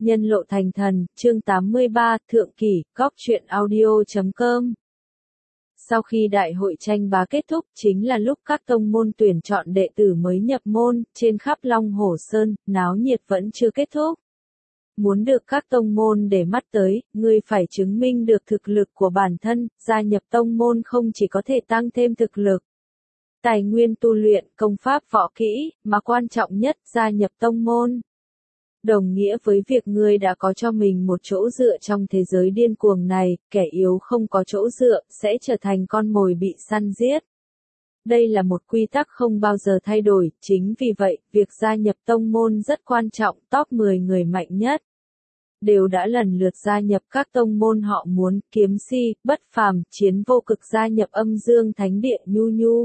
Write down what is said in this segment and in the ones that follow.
Nhân lộ thành thần, chương 83, Thượng Kỷ, Góc truyện audio.com. Sau khi đại hội tranh bá kết thúc, chính là lúc các tông môn tuyển chọn đệ tử mới nhập môn, trên khắp Long Hồ Sơn, náo nhiệt vẫn chưa kết thúc. Muốn được các tông môn để mắt tới, ngươi phải chứng minh được thực lực của bản thân, gia nhập tông môn không chỉ có thể tăng thêm thực lực, tài nguyên tu luyện, công pháp võ kỹ, mà quan trọng nhất, gia nhập tông môn đồng nghĩa với việc ngươi đã có cho mình một chỗ dựa trong thế giới điên cuồng này, kẻ yếu không có chỗ dựa, sẽ trở thành con mồi bị săn giết. Đây là một quy tắc không bao giờ thay đổi, chính vì vậy, việc gia nhập tông môn rất quan trọng, top 10 người mạnh nhất đều đã lần lượt gia nhập các tông môn họ muốn, Kiếm Si, Bất Phàm, Chiến Vô Cực gia nhập Âm Dương Thánh Địa, Nhu Nhu.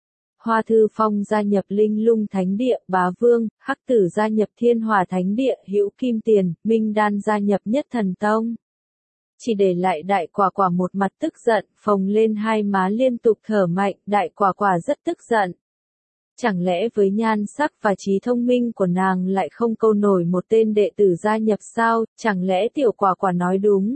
Hoa Thư Phong gia nhập Linh Lung Thánh Địa, Bá Vương, Hắc Tử gia nhập Thiên Hỏa Thánh Địa, Hữu Kim Tiền, Minh Đan gia nhập Nhất Thần Tông. Chỉ để lại Đại Quả Quả một mặt tức giận, phồng lên hai má liên tục thở mạnh, Đại Quả Quả rất tức giận. Chẳng lẽ với nhan sắc và trí thông minh của nàng lại không câu nổi một tên đệ tử gia nhập sao, chẳng lẽ Tiểu Quả Quả nói đúng?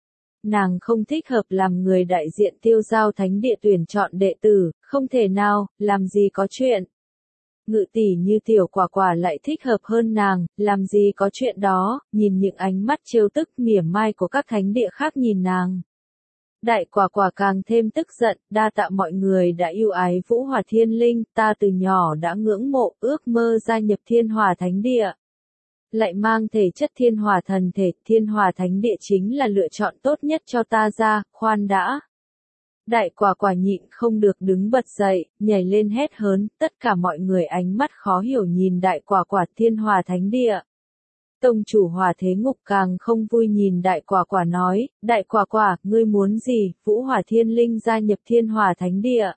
Nàng không thích hợp làm người đại diện Tiêu Giao Thánh Địa tuyển chọn đệ tử, không thể nào, làm gì có chuyện. Ngự tỷ như Tiểu Quả Quả lại thích hợp hơn nàng, làm gì có chuyện đó, nhìn những ánh mắt trêu tức mỉa mai của các thánh địa khác nhìn nàng. Đại Quả Quả càng thêm tức giận, đa tạ mọi người đã yêu ái Vũ Hỏa Thiên Linh, ta từ nhỏ đã ngưỡng mộ, ước mơ gia nhập Thiên Hỏa Thánh Địa. Lại mang thể chất Thiên Hỏa thần thể, Thiên Hỏa Thánh Địa chính là lựa chọn tốt nhất cho ta ra, khoan đã. Đại Quả Quả nhịn không được đứng bật dậy, nhảy lên hét hớn, tất cả mọi người ánh mắt khó hiểu nhìn Đại Quả Quả, Thiên Hỏa Thánh Địa. Tông chủ Hỏa Thế Ngục càng không vui nhìn Đại Quả Quả nói, Đại Quả Quả, ngươi muốn gì, Vũ Hỏa Thiên Linh gia nhập Thiên Hỏa Thánh Địa.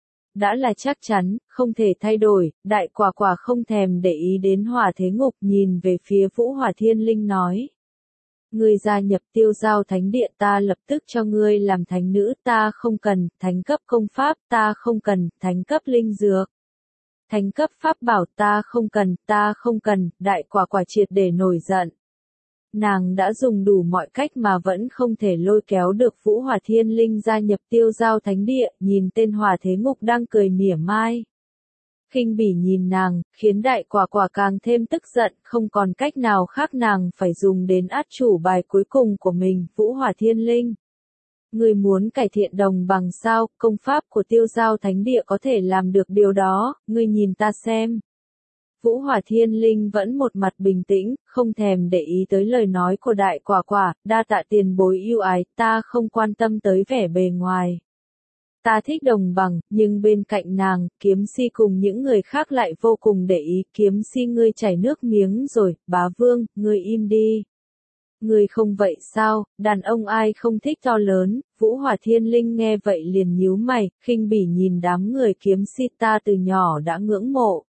Đã là chắc chắn, không thể thay đổi, Đại Quả Quả không thèm để ý đến Hỏa Thế Ngục, nhìn về phía Vũ Hỏa Thiên Linh nói. Ngươi gia nhập Tiêu Giao Thánh Địa, ta lập tức cho ngươi làm thánh nữ, ta không cần, thánh cấp công pháp, ta không cần, thánh cấp linh dược. Thánh cấp pháp bảo, ta không cần, Đại Quả Quả triệt để nổi giận. Nàng đã dùng đủ mọi cách mà vẫn không thể lôi kéo được Vũ Hỏa Thiên Linh gia nhập Tiêu Giao Thánh Địa, nhìn tên Hỏa Thế Ngục đang cười mỉa mai. Khinh bỉ nhìn nàng, khiến Đại Quả Quả càng thêm tức giận, không còn cách nào khác nàng phải dùng đến át chủ bài cuối cùng của mình, Vũ Hỏa Thiên Linh. Ngươi muốn cải thiện đồng bằng sao, công pháp của Tiêu Giao Thánh Địa có thể làm được điều đó, ngươi nhìn ta xem. Vũ Hỏa Thiên Linh vẫn một mặt bình tĩnh, không thèm để ý tới lời nói của Đại Quả Quả, đa tạ tiền bối yêu ái, ta không quan tâm tới vẻ bề ngoài. Ta thích đồng bằng, nhưng bên cạnh nàng, Kiếm Si cùng những người khác lại vô cùng để ý, Kiếm Si ngươi chảy nước miếng rồi, Bá Vương, ngươi im đi. Ngươi không vậy sao, đàn ông ai không thích to lớn, Vũ Hỏa Thiên Linh nghe vậy liền nhíu mày, khinh bỉ nhìn đám người Kiếm Si, ta từ nhỏ đã ngưỡng mộ.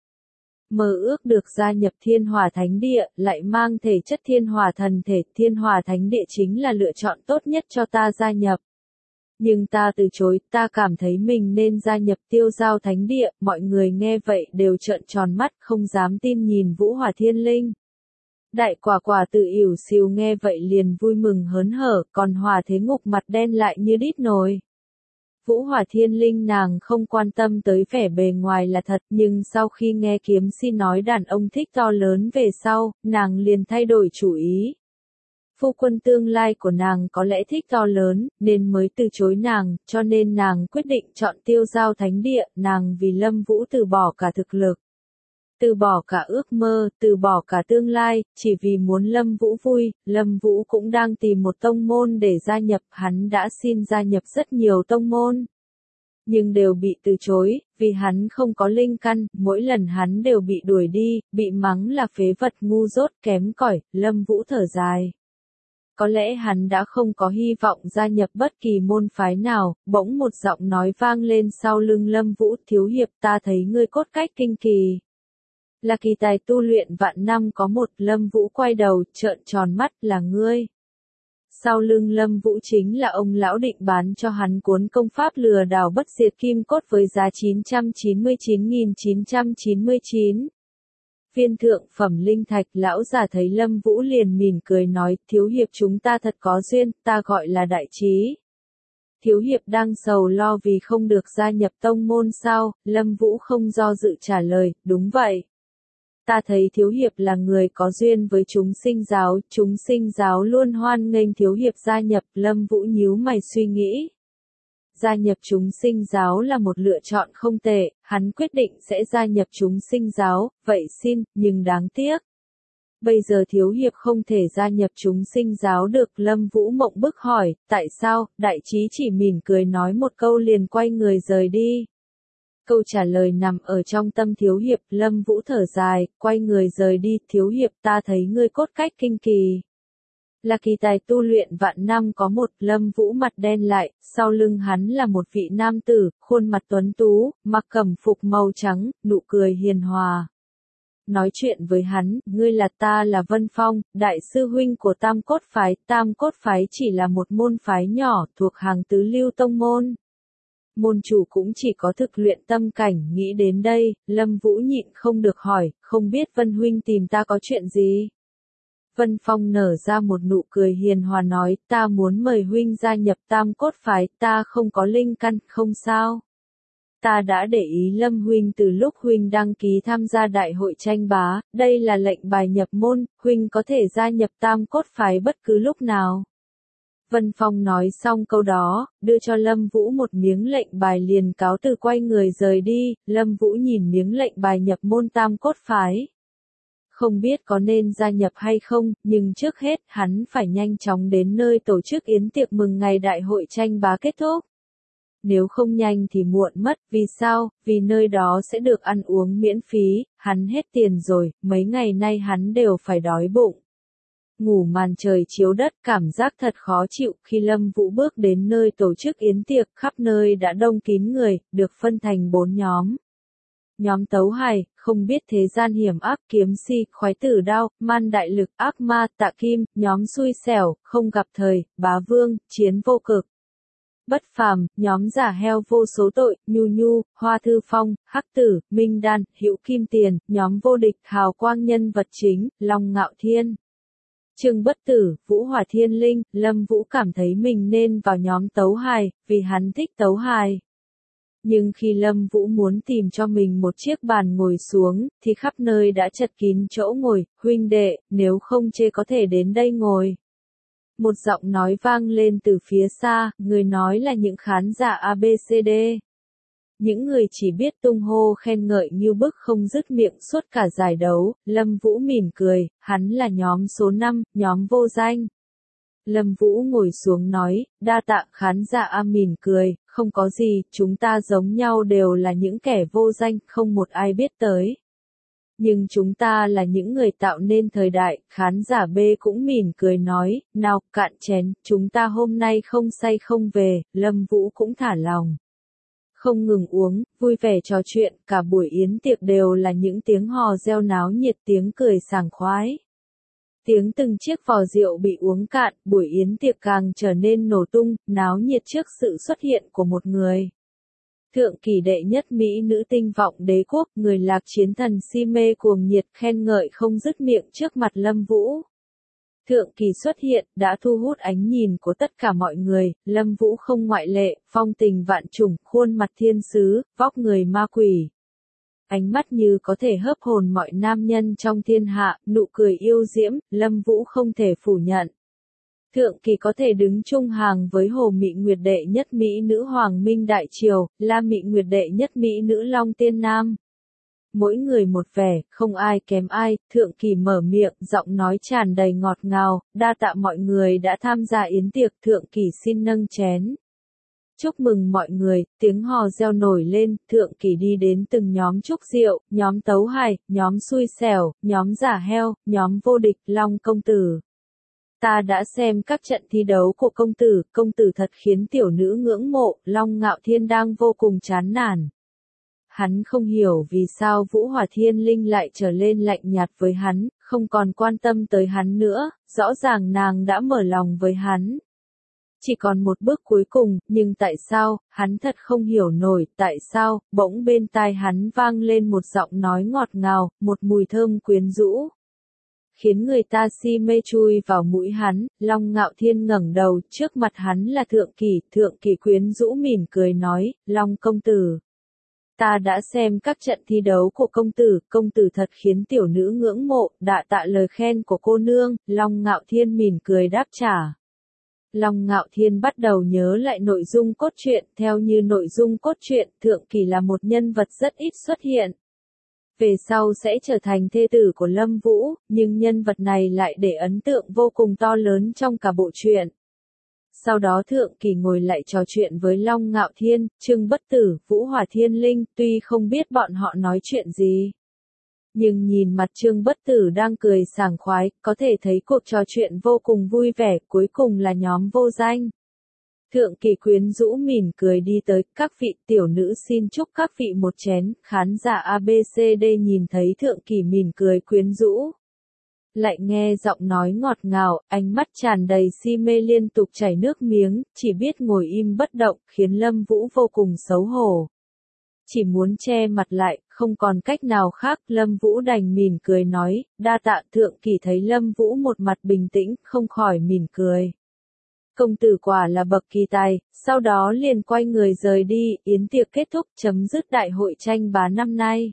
Mơ ước được gia nhập Thiên Hỏa Thánh Địa, lại mang thể chất Thiên Hỏa thần thể, Thiên Hỏa Thánh Địa chính là lựa chọn tốt nhất cho ta gia nhập. Nhưng ta từ chối, ta cảm thấy mình nên gia nhập Tiêu Giao Thánh Địa, mọi người nghe vậy đều trợn tròn mắt, không dám tin nhìn Vũ Hỏa Thiên Linh. Đại Quả Quả tự ỉu xìu nghe vậy liền vui mừng hớn hở, còn Hỏa Thế Ngục mặt đen lại như đít nồi. Vũ Hỏa Thiên Linh nàng không quan tâm tới vẻ bề ngoài là thật, nhưng sau khi nghe Kiếm Si nói đàn ông thích to lớn về sau, nàng liền thay đổi chủ ý. Phu quân tương lai của nàng có lẽ thích to lớn, nên mới từ chối nàng, cho nên nàng quyết định chọn Tiêu Giao Thánh Địa, nàng vì Lâm Vũ từ bỏ cả thực lực. Từ bỏ cả ước mơ, từ bỏ cả tương lai, chỉ vì muốn Lâm Vũ vui, Lâm Vũ cũng đang tìm một tông môn để gia nhập, hắn đã xin gia nhập rất nhiều tông môn. Nhưng đều bị từ chối, vì hắn không có linh căn, mỗi lần hắn đều bị đuổi đi, bị mắng là phế vật ngu dốt kém cỏi, Lâm Vũ thở dài. Có lẽ hắn đã không có hy vọng gia nhập bất kỳ môn phái nào, bỗng một giọng nói vang lên sau lưng Lâm Vũ, thiếu hiệp ta thấy ngươi cốt cách kinh kỳ. Là kỳ tài tu luyện vạn năm có một, Lâm Vũ quay đầu, trợn tròn mắt, là ngươi. Sau lưng Lâm Vũ chính là ông lão định bán cho hắn cuốn công pháp lừa đảo bất diệt kim cốt với giá 999.999. viên thượng phẩm linh thạch. Lão già thấy Lâm Vũ liền mỉm cười nói, thiếu hiệp chúng ta thật có duyên, ta gọi là Đại Trí. Thiếu hiệp đang sầu lo vì không được gia nhập tông môn sao? Lâm Vũ không do dự trả lời, đúng vậy. Ta thấy thiếu hiệp là người có duyên với chúng sinh giáo luôn hoan nghênh thiếu hiệp gia nhập. Lâm Vũ nhíu mày suy nghĩ. Gia nhập chúng sinh giáo là một lựa chọn không tệ, hắn quyết định sẽ gia nhập chúng sinh giáo, vậy xin, nhưng đáng tiếc. Bây giờ thiếu hiệp không thể gia nhập chúng sinh giáo được. Lâm Vũ mộng bức hỏi, tại sao? Đại Trí chỉ mỉm cười nói một câu liền quay người rời đi. Câu trả lời nằm ở trong tâm thiếu hiệp. Lâm Vũ thở dài, quay người rời đi. Thiếu hiệp, ta thấy ngươi cốt cách kinh kỳ. Là kỳ tài tu luyện vạn năm có một. Lâm Vũ mặt đen lại, sau lưng hắn là một vị nam tử, khuôn mặt tuấn tú, mặc cẩm phục màu trắng, nụ cười hiền hòa. Nói chuyện với hắn, ngươi là ta là Vân Phong, đại sư huynh của Tam Cốt Phái. Tam Cốt Phái chỉ là một môn phái nhỏ, thuộc hàng tứ lưu tông môn. Môn chủ cũng chỉ có thực luyện tâm cảnh. Nghĩ đến đây, Lâm Vũ nhịn không được hỏi, không biết Vân huynh tìm ta có chuyện gì? Vân Phong nở ra một nụ cười hiền hòa nói, ta muốn mời huynh gia nhập Tam Cốt Phái, ta không có linh căn, không sao. Ta đã để ý Lâm huynh từ lúc huynh đăng ký tham gia đại hội tranh bá, đây là lệnh bài nhập môn, huynh có thể gia nhập Tam Cốt Phái bất cứ lúc nào. Vân Phong nói xong câu đó, đưa cho Lâm Vũ một miếng lệnh bài liền cáo từ quay người rời đi. Lâm Vũ nhìn miếng lệnh bài nhập môn Tam Cốt Phái. Không biết có nên gia nhập hay không, nhưng trước hết hắn phải nhanh chóng đến nơi tổ chức yến tiệc mừng ngày đại hội tranh bá kết thúc. Nếu không nhanh thì muộn mất, vì sao? Vì nơi đó sẽ được ăn uống miễn phí, hắn hết tiền rồi, mấy ngày nay hắn đều phải đói bụng. Ngủ màn trời chiếu đất, cảm giác thật khó chịu. Khi Lâm Vũ bước đến nơi tổ chức yến tiệc, khắp nơi đã đông kín người, được phân thành 4 nhóm. Nhóm tấu hài, không biết thế gian hiểm ác, kiếm si, khoái tử đao, man đại lực, ác ma, tạ kim. Nhóm xui xẻo, không gặp thời, bá vương, chiến vô cực. Bất phàm, nhóm giả heo vô số tội, nhu nhu, hoa thư phong, hắc tử, minh đan, hữu kim tiền. Nhóm vô địch, hào quang nhân vật chính, long ngạo thiên. Trương Bất Tử, Vũ Hỏa Thiên Linh. Lâm Vũ cảm thấy mình nên vào nhóm tấu hài, vì hắn thích tấu hài. Nhưng khi Lâm Vũ muốn tìm cho mình một chiếc bàn ngồi xuống, thì khắp nơi đã chật kín chỗ ngồi. Huynh đệ, nếu không chê có thể đến đây ngồi. Một giọng nói vang lên từ phía xa, người nói là những khán giả ABCD. Những người chỉ biết tung hô khen ngợi như bức không dứt miệng suốt cả giải đấu. Lâm Vũ mỉm cười, hắn là nhóm số 5, nhóm vô danh. Lâm Vũ ngồi xuống nói, đa tạ. Khán giả mỉm cười, không có gì, chúng ta giống nhau đều là những kẻ vô danh, không một ai biết tới. Nhưng chúng ta là những người tạo nên thời đại. Khán giả B cũng mỉm cười nói, nào, cạn chén, chúng ta hôm nay không say không về. Lâm Vũ cũng thả lòng. Không ngừng uống, vui vẻ trò chuyện, cả buổi yến tiệc đều là những tiếng hò reo náo nhiệt, tiếng cười sảng khoái. Tiếng từng chiếc vò rượu bị uống cạn, buổi yến tiệc càng trở nên nổ tung, náo nhiệt trước sự xuất hiện của một người. Thượng kỳ đệ nhất mỹ nữ tinh vọng đế quốc, người Lạc Chiến thần si mê cuồng nhiệt khen ngợi không dứt miệng trước mặt Lâm Vũ. Thượng kỳ xuất hiện, đã thu hút ánh nhìn của tất cả mọi người, Lâm Vũ không ngoại lệ, phong tình vạn trùng, khuôn mặt thiên sứ, vóc người ma quỷ. Ánh mắt như có thể hớp hồn mọi nam nhân trong thiên hạ, nụ cười yêu diễm, Lâm Vũ không thể phủ nhận. Thượng kỳ có thể đứng chung hàng với Hồ Mị Nguyệt đệ nhất mỹ nữ Hoàng Minh Đại Triều, La Mị Nguyệt đệ nhất mỹ nữ Long Tiên Nam. Mỗi người một vẻ, không ai kém ai. Thượng kỳ mở miệng, giọng nói tràn đầy ngọt ngào, đa tạ mọi người đã tham gia yến tiệc. Thượng kỳ xin nâng chén. Chúc mừng mọi người, tiếng hò reo nổi lên. Thượng kỳ đi đến từng nhóm chúc rượu, nhóm tấu hài, nhóm xui xẻo, nhóm giả heo, nhóm vô địch, Long công tử. Ta đã xem các trận thi đấu của công tử thật khiến tiểu nữ ngưỡng mộ. Long Ngạo Thiên đang vô cùng chán nản. Hắn không hiểu vì sao Vũ Hỏa Thiên Linh lại trở lên lạnh nhạt với hắn, không còn quan tâm tới hắn nữa, rõ ràng nàng đã mở lòng với hắn. Chỉ còn một bước cuối cùng, nhưng tại sao, hắn thật không hiểu nổi, tại sao, bỗng bên tai hắn vang lên một giọng nói ngọt ngào, một mùi thơm quyến rũ. Khiến người ta si mê chui vào mũi hắn, Long Ngạo Thiên ngẩng đầu, trước mặt hắn là Thượng Kỳ quyến rũ mỉm cười nói, Long công tử. Ta đã xem các trận thi đấu của công tử thật khiến tiểu nữ ngưỡng mộ, đa tạ lời khen của cô nương, Long Ngạo Thiên mỉm cười đáp trả. Long Ngạo Thiên bắt đầu nhớ lại nội dung cốt truyện, theo như nội dung cốt truyện, Thượng Kỳ là một nhân vật rất ít xuất hiện. Về sau sẽ trở thành thê tử của Lâm Vũ, nhưng nhân vật này lại để ấn tượng vô cùng to lớn trong cả bộ truyện. Sau đó Thượng Kỳ ngồi lại trò chuyện với Long Ngạo Thiên, Trương Bất Tử, Vũ Hỏa Thiên Linh, tuy không biết bọn họ nói chuyện gì. Nhưng nhìn mặt Trương Bất Tử đang cười sảng khoái, có thể thấy cuộc trò chuyện vô cùng vui vẻ, cuối cùng là nhóm vô danh. Thượng Kỳ quyến rũ mỉm cười đi tới, các vị tiểu nữ xin chúc các vị một chén, khán giả ABCD nhìn thấy Thượng Kỳ mỉm cười quyến rũ. Lại nghe giọng nói ngọt ngào, ánh mắt tràn đầy si mê liên tục chảy nước miếng, chỉ biết ngồi im bất động, khiến Lâm Vũ vô cùng xấu hổ. Chỉ muốn che mặt lại, không còn cách nào khác, Lâm Vũ đành mỉm cười nói, đa tạ. Thượng Kỳ thấy Lâm Vũ một mặt bình tĩnh, không khỏi mỉm cười. Công tử quả là bậc kỳ tài, sau đó liền quay người rời đi, yến tiệc kết thúc, chấm dứt đại hội tranh bá năm nay.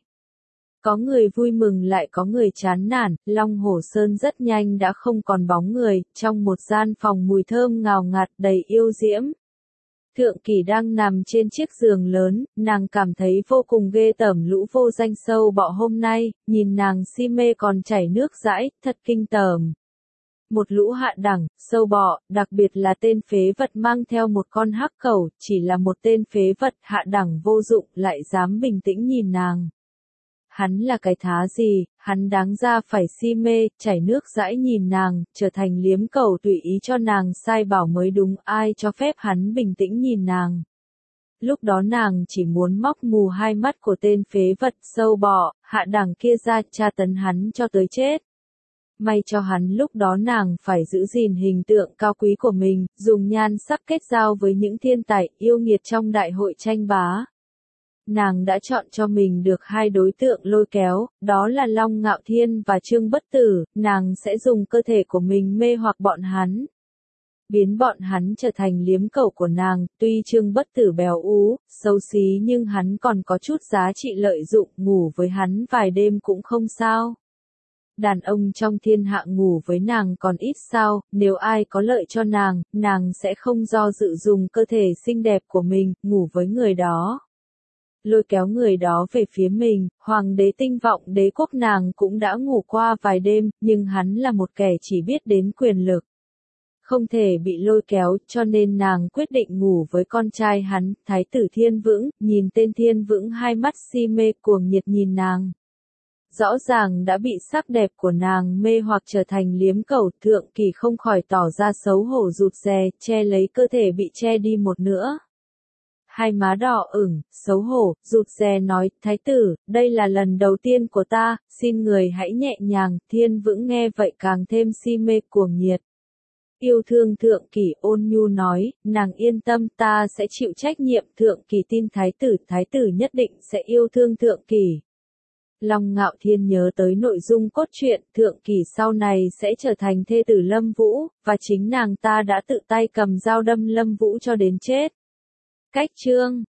Có người vui mừng lại có người chán nản, Long Hổ Sơn rất nhanh đã không còn bóng người, trong một gian phòng mùi thơm ngào ngạt đầy yêu diễm. Thượng Kỳ đang nằm trên chiếc giường lớn, nàng cảm thấy vô cùng ghê tởm lũ vô danh sâu bọ hôm nay, nhìn nàng si mê còn chảy nước dãi, thật kinh tởm. Một lũ hạ đẳng, sâu bọ, đặc biệt là tên phế vật mang theo một con hắc cẩu, chỉ là một tên phế vật hạ đẳng vô dụng lại dám bình tĩnh nhìn nàng. Hắn là cái thá gì, hắn đáng ra phải si mê, chảy nước dãi nhìn nàng, trở thành liếm cầu tùy ý cho nàng sai bảo mới đúng, ai cho phép hắn bình tĩnh nhìn nàng. Lúc đó nàng chỉ muốn móc mù hai mắt của tên phế vật sâu bọ, hạ đẳng kia ra tra tấn hắn cho tới chết. May cho hắn lúc đó nàng phải giữ gìn hình tượng cao quý của mình, dùng nhan sắc kết giao với những thiên tài yêu nghiệt trong đại hội tranh bá. Nàng đã chọn cho mình được hai đối tượng lôi kéo, đó là Long Ngạo Thiên và Trương Bất Tử, nàng sẽ dùng cơ thể của mình mê hoặc bọn hắn. Biến bọn hắn trở thành liếm cầu của nàng, tuy Trương Bất Tử béo ú, xấu xí nhưng hắn còn có chút giá trị lợi dụng, ngủ với hắn vài đêm cũng không sao. Đàn ông trong thiên hạ ngủ với nàng còn ít sao, nếu ai có lợi cho nàng sẽ không do dự dùng cơ thể xinh đẹp của mình, ngủ với người đó. Lôi kéo người đó về phía mình, Hoàng đế Tinh Vọng Đế quốc nàng cũng đã ngủ qua vài đêm, nhưng hắn là một kẻ chỉ biết đến quyền lực. Không thể bị lôi kéo, cho nên nàng quyết định ngủ với con trai hắn, Thái tử Thiên Vững, nhìn tên Thiên Vững hai mắt si mê cuồng nhiệt nhìn nàng. Rõ ràng đã bị sắc đẹp của nàng mê hoặc trở thành liếm cầu, Thượng Kỳ không khỏi tỏ ra xấu hổ rụt rè, che lấy cơ thể bị che đi một nửa. Hai má đỏ ửng, xấu hổ, rụt rè nói, Thái tử, đây là lần đầu tiên của ta, xin người hãy nhẹ nhàng, Thiên Vững nghe vậy càng thêm si mê cuồng nhiệt. Yêu thương Thượng Kỳ ôn nhu nói, nàng yên tâm ta sẽ chịu trách nhiệm, Thượng Kỳ tin Thái tử nhất định sẽ yêu thương Thượng Kỳ. Long Ngạo Thiên nhớ tới nội dung cốt truyện, Thượng Kỳ sau này sẽ trở thành thê tử Lâm Vũ, và chính nàng ta đã tự tay cầm dao đâm Lâm Vũ cho đến chết. Cách chương